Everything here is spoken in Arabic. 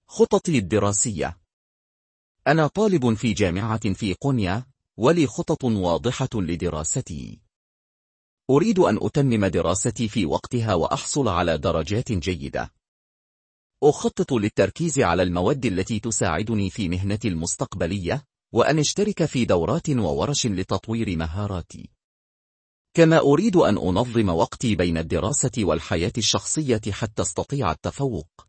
خططي الدراسية. أنا طالب في جامعة في قونيا، ولي خطط واضحة لدراستي. أريد أن أتمم دراستي في وقتها وأحصل على درجات جيدة. أخطط للتركيز على المواد التي تساعدني في مهنتي المستقبلية، وأن أشترك في دورات وورش لتطوير مهاراتي. كما أريد أن أنظم وقتي بين الدراسة والحياة الشخصية حتى أستطيع التفوق.